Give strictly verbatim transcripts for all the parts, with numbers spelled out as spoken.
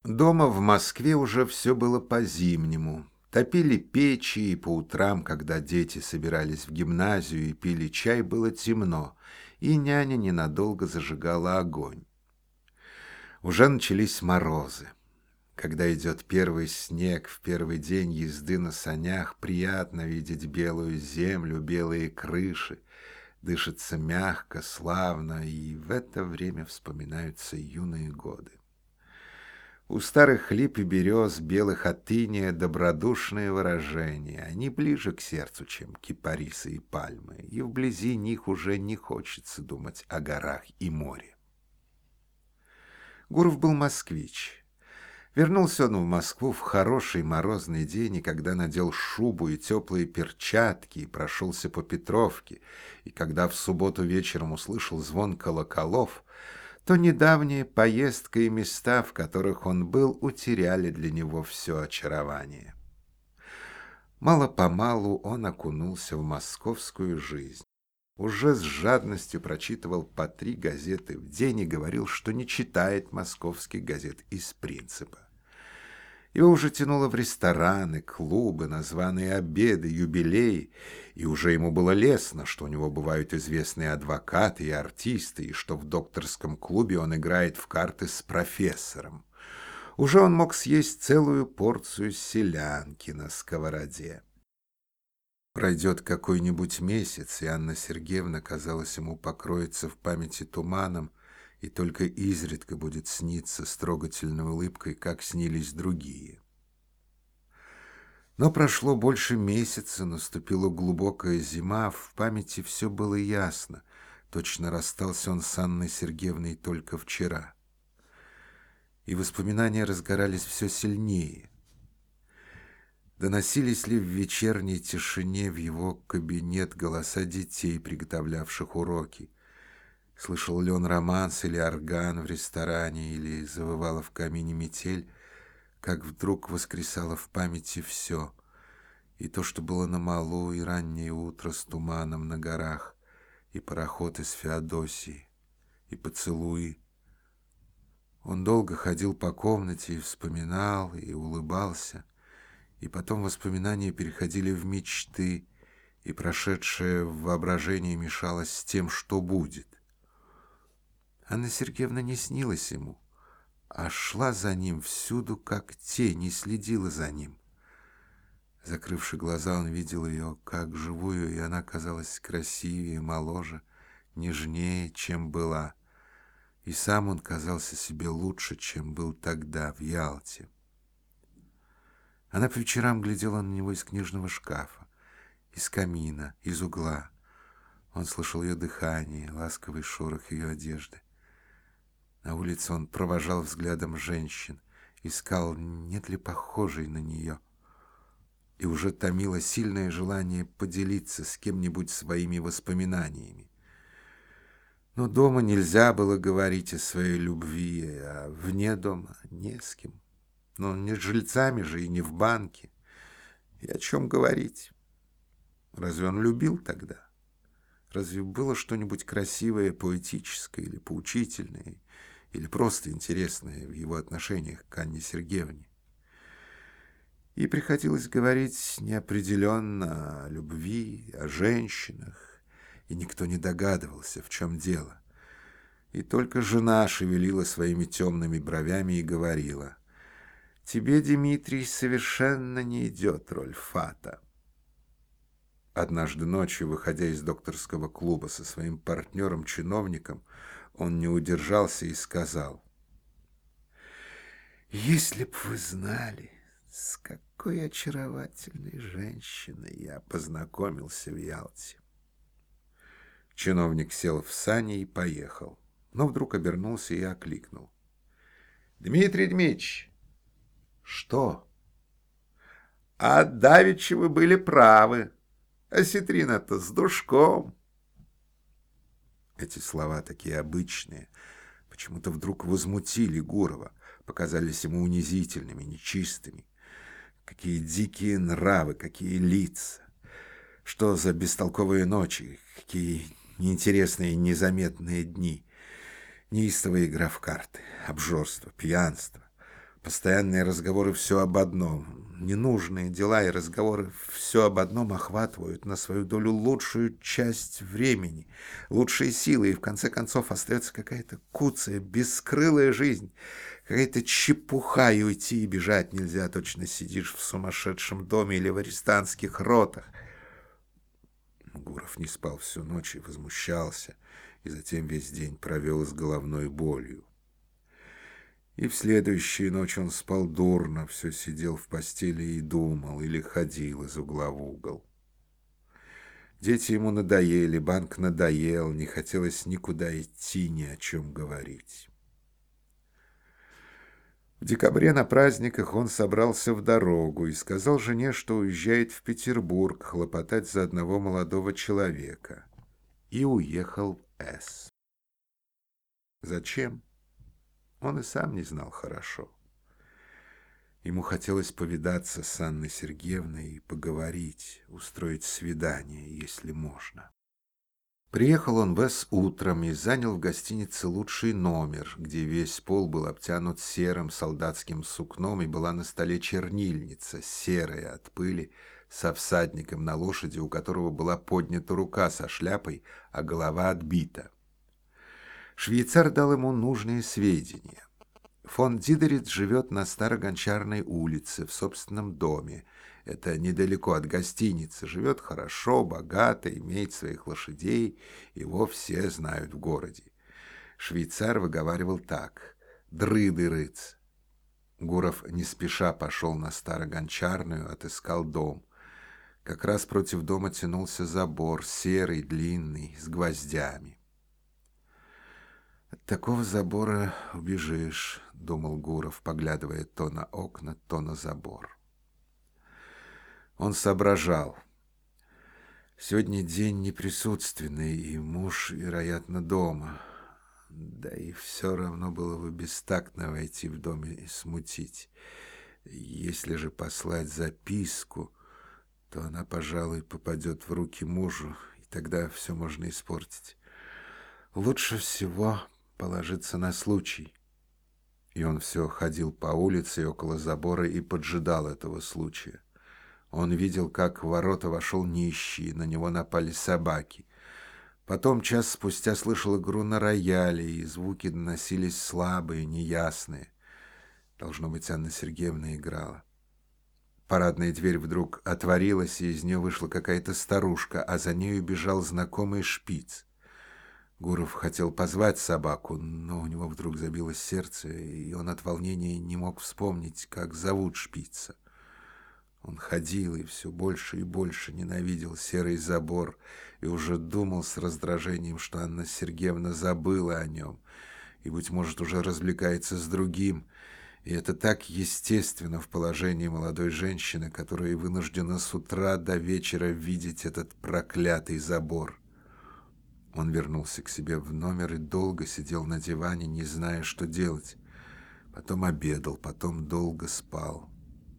Дома в Москве уже все было по-зимнему. Топили печи, и по утрам, когда дети собирались в гимназию и пили чай, было темно, и няня ненадолго зажигала огонь. Уже начались морозы. Когда идет первый снег в первый день езды на санях, приятно видеть белую землю, белые крыши. Дышится мягко, славно, и в это время вспоминаются юные годы. У старых лип и берез, белых от иния, добродушные выражения. Они ближе к сердцу, чем кипарисы и пальмы, и вблизи них уже не хочется думать о горах и море. Гуров был москвич. Вернулся он в Москву в хороший морозный день, и когда надел шубу и теплые перчатки, и прошелся по Петровке, и когда в субботу вечером услышал звон колоколов, то недавняя поездка и места, в которых он был, утеряли для него все очарование. Мало-помалу он окунулся в московскую жизнь. Уже с жадностью прочитывал по три газеты в день и говорил, что не читает московских газет из принципа. Его уже тянуло в рестораны, клубы, на званые обеды, юбилеи, и уже ему было лестно, что у него бывают известные адвокаты и артисты, и что в докторском клубе он играет в карты с профессором. Уже он мог съесть целую порцию селянки на сковороде. Пройдет какой-нибудь месяц, и Анна Сергеевна, казалось ему, покроется в памяти туманом, и только изредка будет сниться с трогательной улыбкой, как снились другие. Но прошло больше месяца, наступила глубокая зима, в памяти все было ясно. Точно расстался он с Анной Сергеевной только вчера. И воспоминания разгорались все сильнее. Доносились ли в вечерней тишине в его кабинет голоса детей, приготовлявших уроки? Слышал ли он романс или орган в ресторане, или завывала в камине метель, как вдруг воскресало в памяти все, и то, что было на малу, и раннее утро с туманом на горах, и пароход из Феодосии, и поцелуи. Он долго ходил по комнате и вспоминал, и улыбался, и потом воспоминания переходили в мечты, и прошедшее в воображении мешалось с тем, что будет. Анна Сергеевна не снилась ему, а шла за ним всюду, как тень, и следила за ним. Закрывши глаза, он видел ее как живую, и она казалась красивее, моложе, нежнее, чем была. И сам он казался себе лучше, чем был тогда, в Ялте. Она по вечерам глядела на него из книжного шкафа, из камина, из угла. Он слышал ее дыхание, ласковый шорох ее одежды. На улице он провожал взглядом женщин, искал, нет ли похожей на нее. И уже томило сильное желание поделиться с кем-нибудь своими воспоминаниями. Но дома нельзя было говорить о своей любви, а вне дома не с кем. Но не с жильцами же и не в банке. И о чем говорить? Разве он любил тогда? Разве было что-нибудь красивое, поэтическое или поучительное, или просто интересное в его отношениях к Анне Сергеевне? И приходилось говорить неопределенно о любви, о женщинах, и никто не догадывался, в чем дело. И только жена шевелила своими темными бровями и говорила: «Тебе, Дмитрий, совершенно не идет роль Фата». Однажды ночью, выходя из докторского клуба со своим партнером-чиновником, он не удержался и сказал: «Если б вы знали, с какой очаровательной женщиной я познакомился в Ялте». Чиновник сел в сани и поехал, но вдруг обернулся и окликнул: «Дмитрий Дмитриевич!» «Что?» «А давеча вы были правы. Осетрина-то с душком». Эти слова, такие обычные, почему-то вдруг возмутили Гурова, показались ему унизительными, нечистыми. Какие дикие нравы, какие лица! Что за бестолковые ночи, какие неинтересные незаметные дни! Неистовая игра в карты, обжорство, пьянство, Постоянные разговоры все об одном. Ненужные дела и разговоры все об одном охватывают на свою долю лучшую часть времени, лучшие силы, и в конце концов остается какая-то куцая, бескрылая жизнь, какая-то чепуха, и уйти и бежать нельзя, точно сидишь в сумасшедшем доме или в арестантских ротах. Гуров не спал всю ночь и возмущался, и затем весь день провел с головной болью. И в следующую ночь он спал дурно, все сидел в постели и думал, или ходил из угла в угол. Дети ему надоели, банк надоел, не хотелось никуда идти, ни о чем говорить. В декабре на праздниках он собрался в дорогу и сказал жене, что уезжает в Петербург хлопотать за одного молодого человека. И уехал в С. Зачем? Он и сам не знал хорошо. Ему хотелось повидаться с Анной Сергеевной и поговорить, устроить свидание, если можно. Приехал он в С утром и занял в гостинице лучший номер, где весь пол был обтянут серым солдатским сукном и была на столе чернильница, серая от пыли, со всадником на лошади, у которого была поднята рука со шляпой, а голова отбита. Швейцар дал ему нужные сведения. Фон Дидерит живет на Старогончарной улице, в собственном доме. Это недалеко от гостиницы. Живет хорошо, богато, имеет своих лошадей. Его все знают в городе. Швейцар выговаривал так: «Дры-дырыц». Гуров не спеша пошел на Старогончарную, отыскал дом. Как раз против дома тянулся забор, серый, длинный, с гвоздями. «От такого забора убежишь», — думал Гуров, поглядывая то на окна, то на забор. Он соображал. Сегодня день неприсутственный, и муж, вероятно, дома. Да и все равно было бы бестактно войти в дом и смутить. Если же послать записку, то она, пожалуй, попадет в руки мужу, и тогда все можно испортить. Лучше всего положиться на случай. И он все ходил по улице и около забора и поджидал этого случая. Он видел, как в ворота вошел нищий, на него напали собаки. Потом час спустя слышал игру на рояле, и звуки доносились слабые, неясные. Должно быть, Анна Сергеевна играла. Парадная дверь вдруг отворилась, и из нее вышла какая-то старушка, а за нею бежал знакомый шпиц. Гуров хотел позвать собаку, но у него вдруг забилось сердце, и он от волнения не мог вспомнить, как зовут шпица. Он ходил и все больше и больше ненавидел серый забор и уже думал с раздражением, что Анна Сергеевна забыла о нем и, быть может, уже развлекается с другим. И это так естественно в положении молодой женщины, которая вынуждена с утра до вечера видеть этот проклятый забор. Он вернулся к себе в номер и долго сидел на диване, не зная, что делать. Потом обедал, потом долго спал.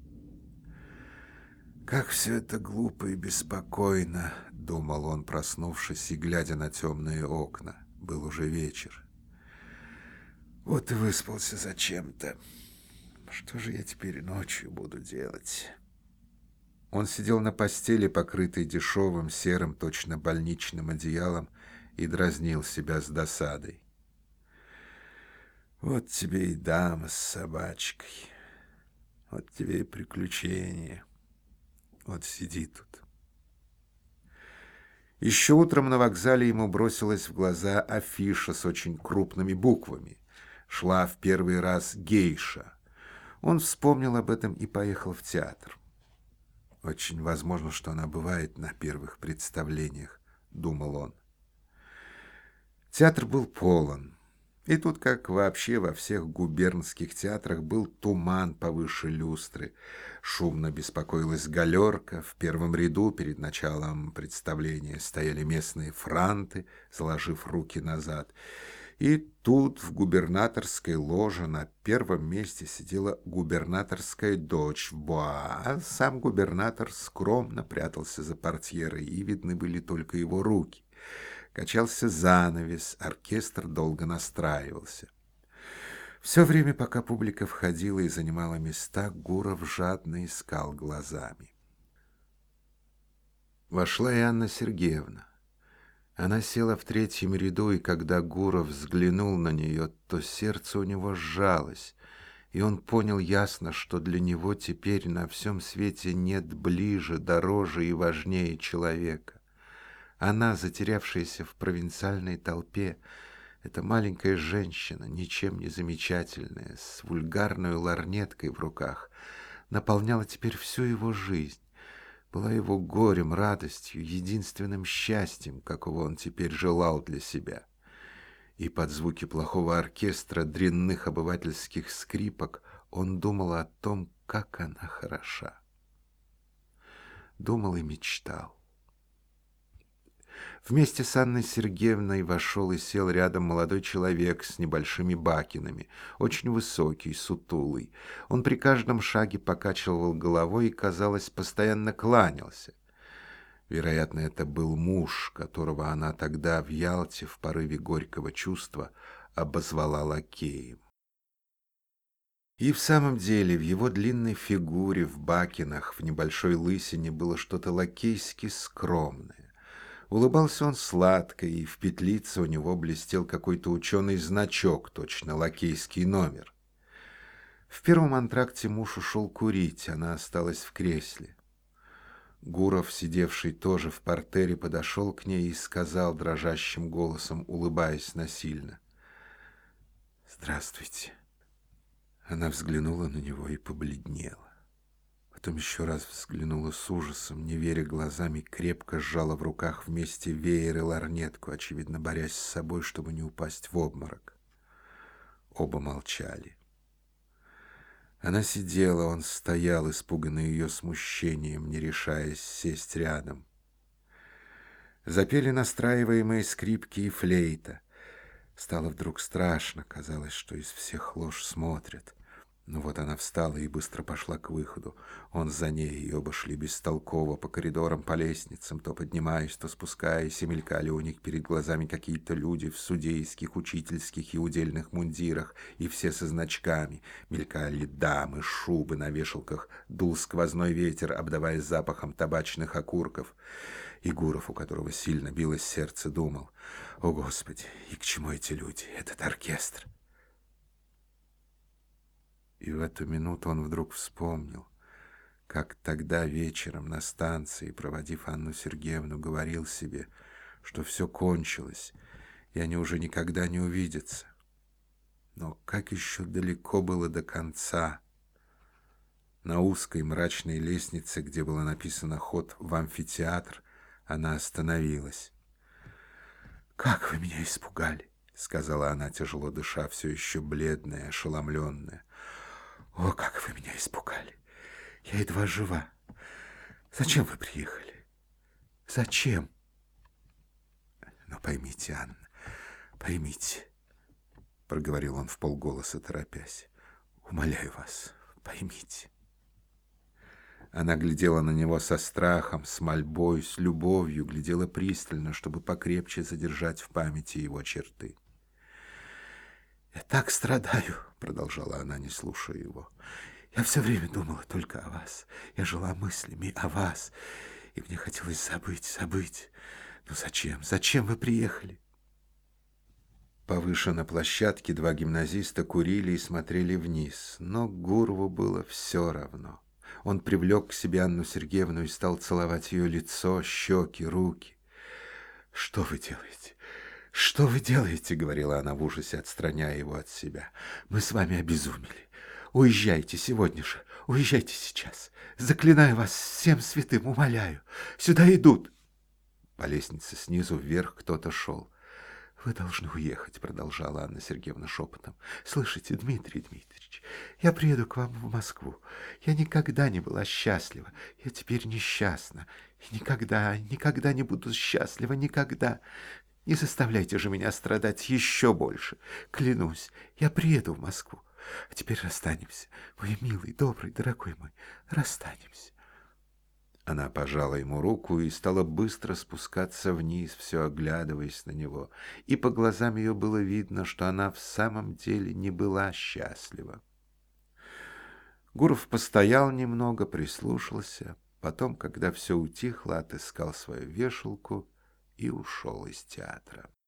«Как все это глупо и беспокойно», — думал он, проснувшись и глядя на темные окна. Был уже вечер. «Вот и выспался зачем-то. Что же я теперь ночью буду делать?» Он сидел на постели, покрытой дешевым серым, точно больничным одеялом, и дразнил себя с досадой. «Вот тебе и дама с собачкой, вот тебе и приключения. Вот сиди тут». Еще утром на вокзале ему бросилась в глаза афиша с очень крупными буквами. Шла в первый раз гейша. Он вспомнил об этом и поехал в театр. «Очень возможно, что она бывает на первых представлениях», — думал он. Театр был полон. И тут, как вообще во всех губернских театрах, был туман повыше люстры. Шумно беспокоилась галерка. В первом ряду перед началом представления стояли местные франты, заложив руки назад. И тут в губернаторской ложе на первом месте сидела губернаторская дочь в буа, а сам губернатор скромно прятался за портьерой, и видны были только его руки. Качался занавес, оркестр долго настраивался. В Все время, пока публика входила и занимала места, Гуров жадно искал глазами. Вошла и Анна Сергеевна. Она села в третьем ряду, и когда Гуров взглянул на нее, то сердце у него сжалось, и он понял ясно, что для него теперь на всем свете нет ближе, дороже и важнее человека. Она, затерявшаяся в провинциальной толпе, эта маленькая женщина, ничем не замечательная, с вульгарной лорнеткой в руках, наполняла теперь всю его жизнь, была его горем, радостью, единственным счастьем, какого он теперь желал для себя. И под звуки плохого оркестра дрянных обывательских скрипок он думал о том, как она хороша. Думал и мечтал. Вместе с Анной Сергеевной вошел и сел рядом молодой человек с небольшими бакинами, очень высокий, сутулый. Он при каждом шаге покачивал головой и, казалось, постоянно кланялся. Вероятно, это был муж, которого она тогда в Ялте в порыве горького чувства обозвала лакеем. И в самом деле в его длинной фигуре, в бакинах, в небольшой лысине было что-то лакейски скромное. Улыбался он сладко, и в петлице у него блестел какой-то ученый значок, точно лакейский номер. В первом антракте муж ушел курить, она осталась в кресле. Гуров, сидевший тоже в партере, подошел к ней и сказал дрожащим голосом, улыбаясь насильно: «Здравствуйте». Она взглянула на него и побледнела. Потом еще раз взглянула с ужасом, не веря глазами, крепко сжала в руках вместе веер и лорнетку, очевидно, борясь с собой, чтобы не упасть в обморок. Оба молчали. Она сидела, он стоял, испуганный ее смущением, не решаясь сесть рядом. Запели настраиваемые скрипки и флейта. Стало вдруг страшно, казалось, что из всех лож смотрят. Но вот она встала и быстро пошла к выходу. Он за ней, и оба шли бестолково по коридорам, по лестницам, то поднимаясь, то спускаясь, и мелькали у них перед глазами какие-то люди в судейских, учительских и удельных мундирах, и все со значками. Мелькали дамы, шубы на вешалках, дул сквозной ветер, обдавая запахом табачных окурков. И Гуров, у которого сильно билось сердце, думал: «О, Господи, и к чему эти люди, этот оркестр?» И в эту минуту он вдруг вспомнил, как тогда вечером на станции, проводив Анну Сергеевну, говорил себе, что все кончилось, и они уже никогда не увидятся. Но как еще далеко было до конца. На узкой мрачной лестнице, где было написано «Ход в амфитеатр», она остановилась. «Как вы меня испугали!» — сказала она, тяжело дыша, все еще бледная, ошеломленная. «О, как вы меня испугали! Я едва жива. Зачем вы приехали? Зачем?» «Но поймите, Анна, поймите», — проговорил он вполголоса, торопясь. «Умоляю вас, поймите». Она глядела на него со страхом, с мольбой, с любовью, глядела пристально, чтобы покрепче задержать в памяти его черты. «Я так страдаю», — продолжала она, не слушая его. «Я все время думала только о вас. Я жила мыслями о вас, и мне хотелось забыть, забыть. Но зачем, зачем вы приехали?» Повыше на площадке два гимназиста курили и смотрели вниз, но Гурову было все равно. Он привлек к себе Анну Сергеевну и стал целовать ее лицо, щеки, руки. «Что вы делаете? Что вы делаете?» — говорила она в ужасе, отстраняя его от себя. «Мы с вами обезумели. Уезжайте сегодня же, уезжайте сейчас. Заклинаю вас всем святым, умоляю. Сюда идут». По лестнице снизу вверх кто-то шел. «Вы должны уехать», — продолжала Анна Сергеевна шепотом. «Слышите, Дмитрий Дмитриевич, я приеду к вам в Москву. Я никогда не была счастлива. Я теперь несчастна. И никогда, никогда не буду счастлива, никогда. Не заставляйте же меня страдать еще больше. Клянусь, я приеду в Москву. А теперь расстанемся. Мой милый, добрый, дорогой мой, расстанемся». Она пожала ему руку и стала быстро спускаться вниз, все оглядываясь на него, и по глазам ее было видно, что она в самом деле не была счастлива. Гуров постоял немного, прислушался, потом, когда все утихло, отыскал свою вешалку и ушел из театра.